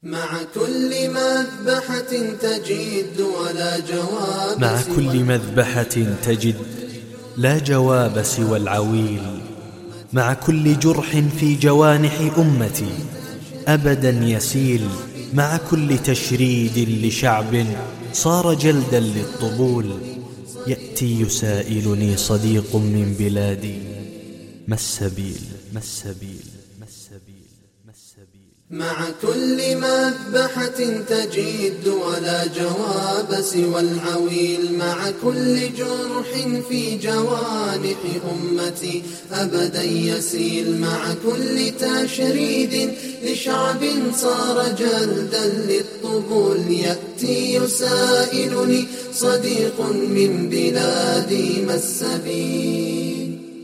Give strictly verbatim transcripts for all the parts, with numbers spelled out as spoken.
مع كل مذبحة تجد ولا جواب مع كل مذبحة تجد لا جواب سوى العويل. مع كل جرح في جوانح أمتي أبدا يسيل. مع كل تشريد لشعب صار جلدا للطبول يأتي يسائلني صديق من بلادي ما السبيل ما السبيل ما السبيل ما السبيل. مع كل مذبحة تجد ولا جواب سوى العويل. مع كل جرح في جوانح أمتي أبدا يسيل. مع كل تشريد لشعب صار جلدا للطبول يأتي يسائلني صديق من بلادي ما السبيل.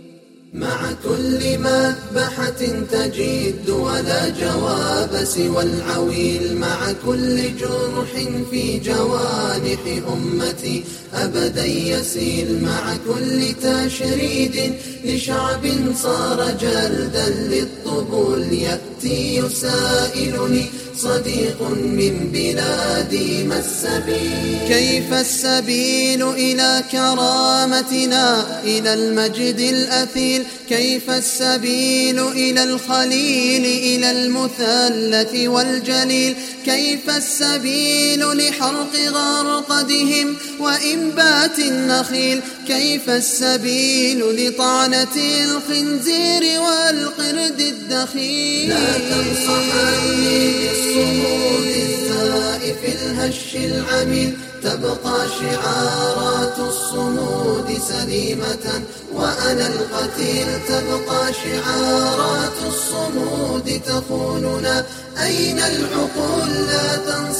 مع كل مذبحة تجد ولا جواب سوى العويل. مع كل جرح في جوانح أمتي أبدا يسيل. مع كل تشريد لشعب صار جلدا للطبول يأتي يسائلني صديق من بلادي ما السبيل. كيف السبيل إلى كرامتنا إلى المجد الأثيل. كيف السبيل إلى الخليل إلى المثلث والجليل. كيف السبيل لحرق غرقدهم وإنبات النخيل. كيف السبيل لطعنة الخنزير والقرد الدخيل. لا تنصحني بالصمود الزائف الهش العميل. تبقى شعارات الصمود سليمة وأنا القتيل. تبقى شعارات الصمود تخوننا أين العقول. لا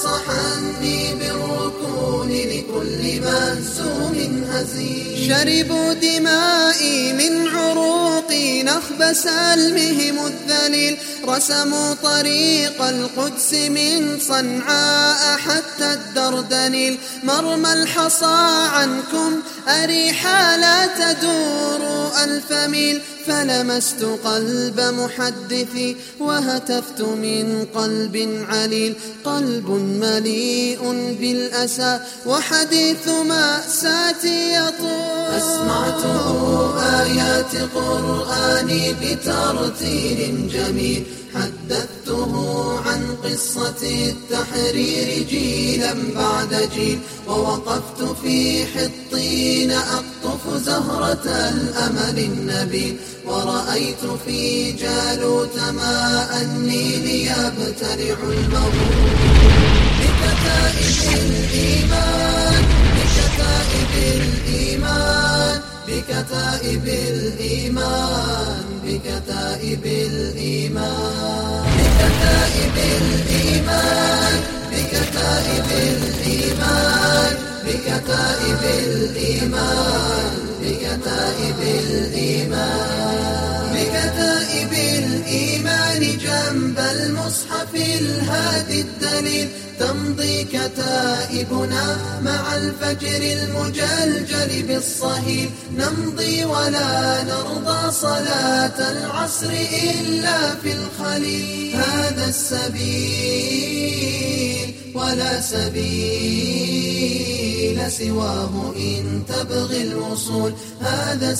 تنصحني بالركون لكل مهزوم هزيل. شربوا دمائي من عروقي نخب سلمهم الذليل. رسموا طريق القدس من صنعاء حتى الدردنيل. مرمى الحصى عنكم أريحا لا تدور ألف ميل. فلمست قلب محدثي وهتفت من قلب عليل. قلب مليء بالأسى وحديث مأساتي يطول. أسمعته آيات قرآني بترتيل جميل. حدثته عن قصة التحرير جيلا بعد جيل. ووقفت في حطين أقطف زهرة الأمل النبيل. ورأيت في جالوت ماء النيل يبتلع المغول. بكتائب الإيمان بكتائب الإيمان بكتائب الإيمان بكتائب الإيمان بكتائب الإيمان بكتائب الإيمان بكتائب الإيمان بكتائب الإيمان بكتائب الإيمان جنب المصحف الهادي الدليل. تمضي كتائبنا مع الفجر المجلجل بالصهيل. نمضي ولا نرضى صلاة العصر إلا في الخليل. هذا السبيل ولا سبيل سواه إن تبغي الوصول. هذا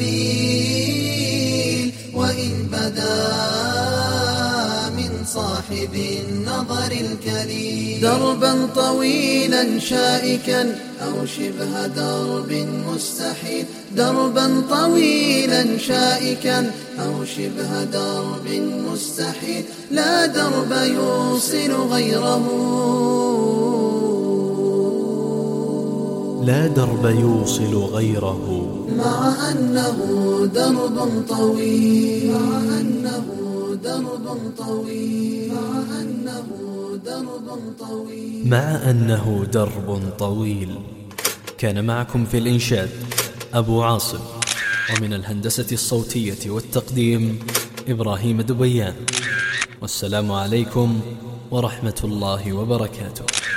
السبيل وإن بدا من صاحب النظر الكليل. دربا طويلا شائكا أو شبه درب مستحيل. دربا طويلا شائكا أو شبه درب مستحيل. لا درب يوصل غيره لا درب يوصل غيره. مع أنه درب طويل. مع أنه درب طويل. مع أنه درب طويل. مع أنه درب طويل. كان معكم في الإنشاد أبو عاصم، ومن الهندسة الصوتية والتقديم إبراهيم دبيان. والسلام عليكم ورحمة الله وبركاته.